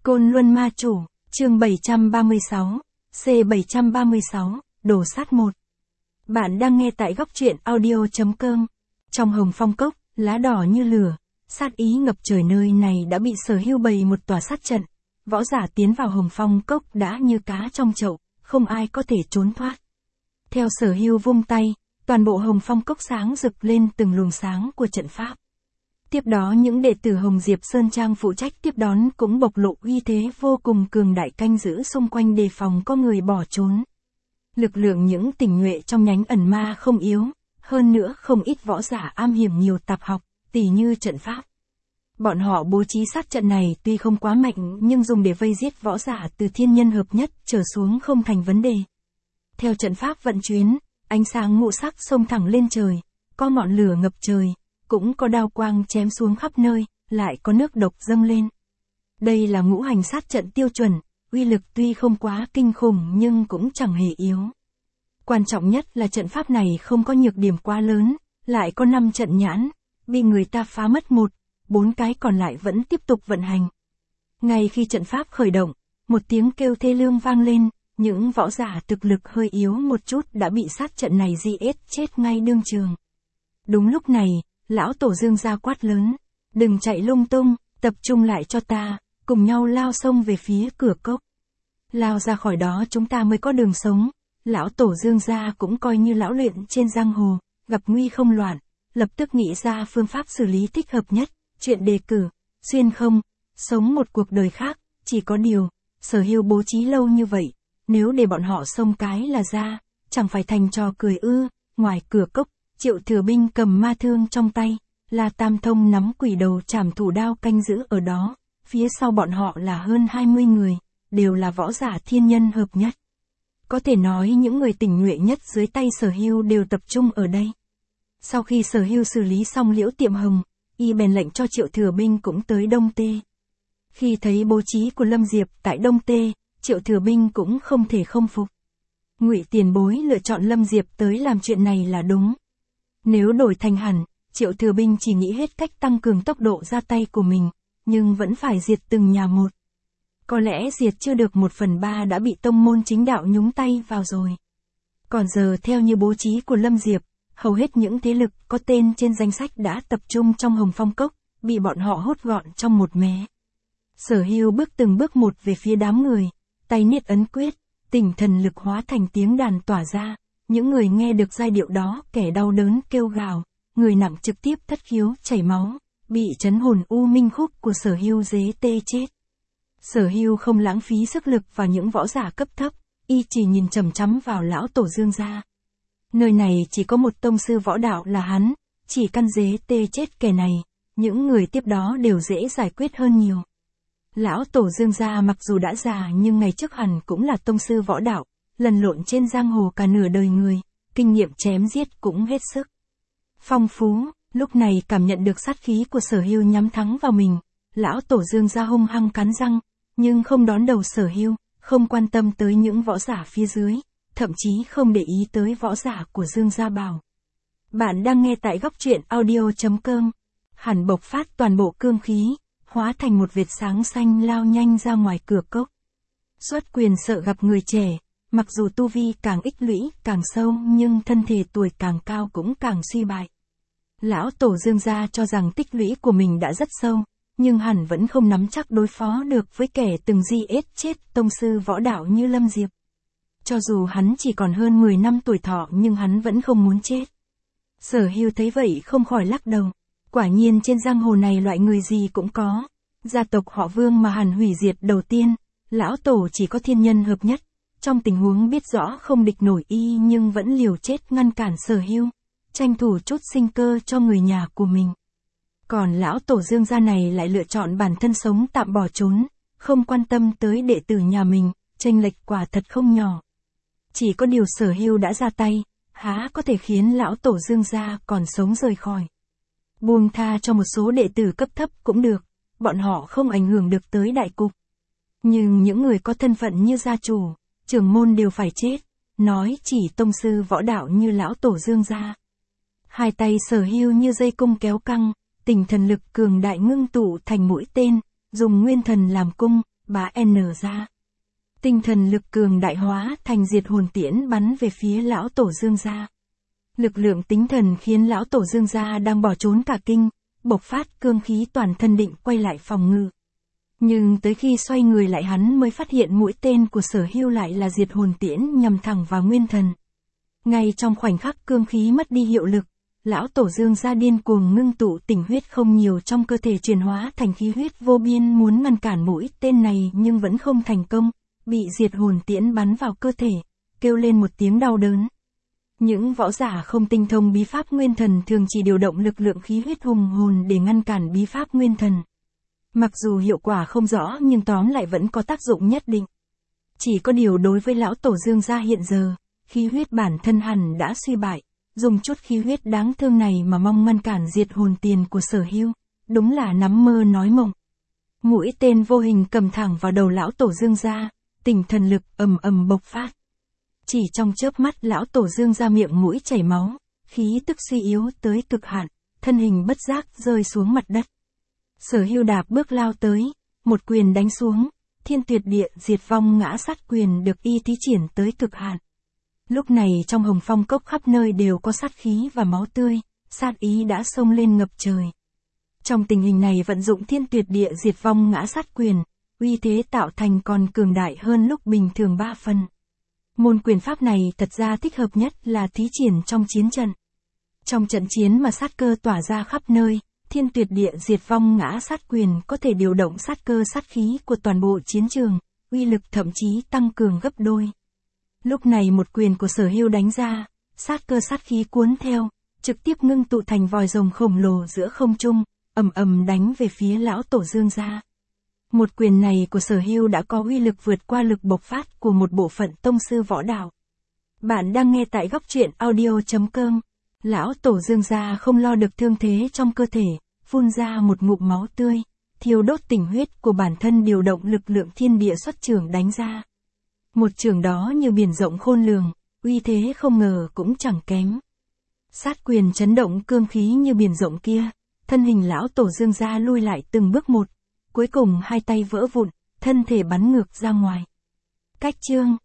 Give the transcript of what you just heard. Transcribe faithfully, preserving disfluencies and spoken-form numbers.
Côn Luân Ma Chủ, chương bảy trăm ba mươi sáu, C bảy trăm ba mươi sáu, Đồ sát một. Bạn đang nghe tại góc truyện audio.com. Trong Hồng Phong Cốc, lá đỏ như lửa, sát ý ngập trời, nơi này đã bị Sở Hưu bày một tòa sát trận. Võ giả tiến vào Hồng Phong Cốc đã như cá trong chậu, không ai có thể trốn thoát. Theo Sở Hưu vung tay, toàn bộ Hồng Phong Cốc sáng rực lên từng luồng sáng của trận pháp. Tiếp đó những đệ tử Hồng Diệp Sơn Trang phụ trách tiếp đón cũng bộc lộ uy thế vô cùng cường đại, canh giữ xung quanh đề phòng có người bỏ trốn. Lực lượng những tinh nhuệ trong nhánh ẩn ma không yếu, hơn nữa không ít võ giả am hiểm nhiều tạp học, tỉ như trận pháp. Bọn họ bố trí sát trận này tuy không quá mạnh nhưng dùng để vây giết võ giả từ thiên nhân hợp nhất trở xuống không thành vấn đề. Theo trận pháp vận chuyển, ánh sáng ngũ sắc xông thẳng lên trời, có ngọn lửa ngập trời, cũng có đao quang chém xuống khắp nơi, lại có nước độc dâng lên. Đây là ngũ hành sát trận tiêu chuẩn, uy lực tuy không quá kinh khủng nhưng cũng chẳng hề yếu. Quan trọng nhất là trận pháp này không có nhược điểm quá lớn, lại có năm trận nhãn, bị người ta phá mất một, bốn cái còn lại vẫn tiếp tục vận hành. Ngay khi trận pháp khởi động, một tiếng kêu thê lương vang lên, những võ giả thực lực hơi yếu một chút đã bị sát trận này giết chết ngay đương trường. Đúng lúc này, lão tổ Dương ra quát lớn, đừng chạy lung tung, tập trung lại cho ta, cùng nhau lao xông về phía cửa cốc. Lao ra khỏi đó chúng ta mới có đường sống. Lão tổ Dương gia cũng coi như lão luyện trên giang hồ, gặp nguy không loạn, lập tức nghĩ ra phương pháp xử lý thích hợp nhất, chuyện đề cử, xuyên không, sống một cuộc đời khác, chỉ có điều, Sở Hưu bố trí lâu như vậy, nếu để bọn họ xông cái là ra, chẳng phải thành trò cười ư. Ngoài cửa cốc, Triệu Thừa Binh cầm ma thương trong tay, La Tam Thông nắm quỷ đầu trảm thủ đao canh giữ ở đó, phía sau bọn họ là hơn hai mươi người, đều là võ giả thiên nhân hợp nhất. Có thể nói những người tình nguyện nhất dưới tay Sở Hưu đều tập trung ở đây. Sau khi Sở Hưu xử lý xong Liễu Tiệm Hồng, y bèn lệnh cho Triệu Thừa Binh cũng tới Đông Tê. Khi thấy bố trí của Lâm Diệp tại Đông Tê, Triệu Thừa Binh cũng không thể không phục. Ngụy tiền bối lựa chọn Lâm Diệp tới làm chuyện này là đúng. Nếu đổi thành hẳn, Triệu Thừa Binh chỉ nghĩ hết cách tăng cường tốc độ ra tay của mình, nhưng vẫn phải diệt từng nhà một. Có lẽ diệt chưa được một phần ba đã bị tông môn chính đạo nhúng tay vào rồi. Còn giờ theo như bố trí của Lâm Diệp, hầu hết những thế lực có tên trên danh sách đã tập trung trong Hồng Phong Cốc, bị bọn họ hốt gọn trong một mé. Sở Hưu bước từng bước một về phía đám người, tay niết ấn quyết, tinh thần lực hóa thành tiếng đàn tỏa ra, những người nghe được giai điệu đó kẻ đau đớn kêu gào, người nặng trực tiếp thất khiếu chảy máu, bị chấn hồn u minh khúc của Sở Hưu dế tê chết. Sở Hưu không lãng phí sức lực vào những võ giả cấp thấp, y chỉ nhìn chằm chằm vào lão tổ Dương gia. Nơi này chỉ có một tông sư võ đạo là hắn, chỉ căn dế tê chết kẻ này, những người tiếp đó đều dễ giải quyết hơn nhiều. Lão tổ Dương gia mặc dù đã già nhưng ngày trước hẳn cũng là tông sư võ đạo, lần lộn trên giang hồ cả nửa đời người, kinh nghiệm chém giết cũng hết sức phong phú. Lúc này cảm nhận được sát khí của Sở Hưu nhắm thẳng vào mình, lão tổ Dương gia hung hăng cắn răng, nhưng không đón đầu Sở Hưu, không quan tâm tới những võ giả phía dưới, thậm chí không để ý tới võ giả của Dương gia bảo. Bạn đang nghe tại góc truyện audio.com. Hẳn bộc phát toàn bộ cương khí, hóa thành một vệt sáng xanh lao nhanh ra ngoài cửa cốc. Xuất Quyền sợ gặp người trẻ, mặc dù tu vi càng ích lũy càng sâu nhưng thân thể tuổi càng cao cũng càng suy bại. Lão tổ Dương gia cho rằng tích lũy của mình đã rất sâu, nhưng hẳn vẫn không nắm chắc đối phó được với kẻ từng giết chết tông sư võ đạo như Lâm Diệp. Cho dù hắn chỉ còn hơn mười năm tuổi thọ nhưng hắn vẫn không muốn chết. Sở Hưu thấy vậy không khỏi lắc đầu. Quả nhiên trên giang hồ này loại người gì cũng có. Gia tộc họ Vương mà hẳn hủy diệt đầu tiên, lão tổ chỉ có thiên nhân hợp nhất. Trong tình huống biết rõ không địch nổi y nhưng vẫn liều chết ngăn cản Sở Hưu, tranh thủ chút sinh cơ cho người nhà của mình. Còn lão tổ Dương gia này lại lựa chọn bản thân sống tạm bỏ trốn, không quan tâm tới đệ tử nhà mình, chênh lệch quả thật không nhỏ. Chỉ có điều Sở Hưu đã ra tay, há có thể khiến lão tổ Dương gia còn sống rời khỏi. Buông tha cho một số đệ tử cấp thấp cũng được, bọn họ không ảnh hưởng được tới đại cục. Nhưng những người có thân phận như gia chủ, trưởng môn đều phải chết, nói chỉ tông sư võ đạo như lão tổ Dương gia. Hai tay Sở Hưu như dây cung kéo căng, tinh thần lực cường đại ngưng tụ thành mũi tên, dùng nguyên thần làm cung, bá N ra. Tinh thần lực cường đại hóa thành diệt hồn tiễn bắn về phía lão tổ Dương gia. Lực lượng tinh thần khiến lão tổ Dương gia đang bỏ trốn cả kinh, bộc phát cương khí toàn thân định quay lại phòng ngự. Nhưng tới khi xoay người lại hắn mới phát hiện mũi tên của Sở Hưu lại là diệt hồn tiễn nhằm thẳng vào nguyên thần. Ngay trong khoảnh khắc cương khí mất đi hiệu lực, lão tổ Dương gia điên cuồng ngưng tụ tình huyết không nhiều trong cơ thể chuyển hóa thành khí huyết vô biên muốn ngăn cản mũi tên này nhưng vẫn không thành công, bị diệt hồn tiễn bắn vào cơ thể, kêu lên một tiếng đau đớn. Những võ giả không tinh thông bí pháp nguyên thần thường chỉ điều động lực lượng khí huyết hùng hồn để ngăn cản bí pháp nguyên thần. Mặc dù hiệu quả không rõ nhưng tóm lại vẫn có tác dụng nhất định. Chỉ có điều đối với lão tổ Dương gia hiện giờ, khí huyết bản thân hẳn đã suy bại, dùng chút khí huyết đáng thương này mà mong ngăn cản diệt hồn tiền của Sở Hưu, đúng là nắm mơ nói mộng. Mũi tên vô hình cầm thẳng vào đầu lão tổ Dương gia, tinh thần lực ầm ầm bộc phát. Chỉ trong chớp mắt lão tổ Dương gia miệng mũi chảy máu, khí tức suy yếu tới cực hạn, thân hình bất giác rơi xuống mặt đất. Sở Hưu đạp bước lao tới, một quyền đánh xuống, thiên tuyệt địa diệt vong ngã sát quyền được y thí triển tới cực hạn. Lúc này trong Hồng Phong cốc khắp nơi đều có sát khí và máu tươi, sát ý đã xông lên ngập trời. Trong tình hình này vận dụng thiên tuyệt địa diệt vong ngã sát quyền, uy thế tạo thành còn cường đại hơn lúc bình thường ba phần. Môn quyền pháp này thật ra thích hợp nhất là thí triển trong chiến trận. Trong trận chiến mà sát cơ tỏa ra khắp nơi, thiên tuyệt địa diệt vong ngã sát quyền có thể điều động sát cơ sát khí của toàn bộ chiến trường, uy lực thậm chí tăng cường gấp đôi. Lúc này một quyền của Sở Hưu đánh ra, sát cơ sát khí cuốn theo, trực tiếp ngưng tụ thành vòi rồng khổng lồ giữa không trung, ầm ầm đánh về phía lão tổ Dương gia. Một quyền này của Sở Hưu đã có uy lực vượt qua lực bộc phát của một bộ phận tông sư võ đạo. Bạn đang nghe tại góc truyện audio chấm com. Lão tổ Dương gia không lo được thương thế trong cơ thể, phun ra một ngụm máu tươi, thiêu đốt tình huyết của bản thân điều động lực lượng thiên địa xuất chưởng đánh ra. Một chưởng đó như biển rộng khôn lường, uy thế không ngờ cũng chẳng kém. Sát quyền chấn động cương khí như biển rộng kia, thân hình lão tổ Dương gia lui lại từng bước một, cuối cùng hai tay vỡ vụn, thân thể bắn ngược ra ngoài. Cách chương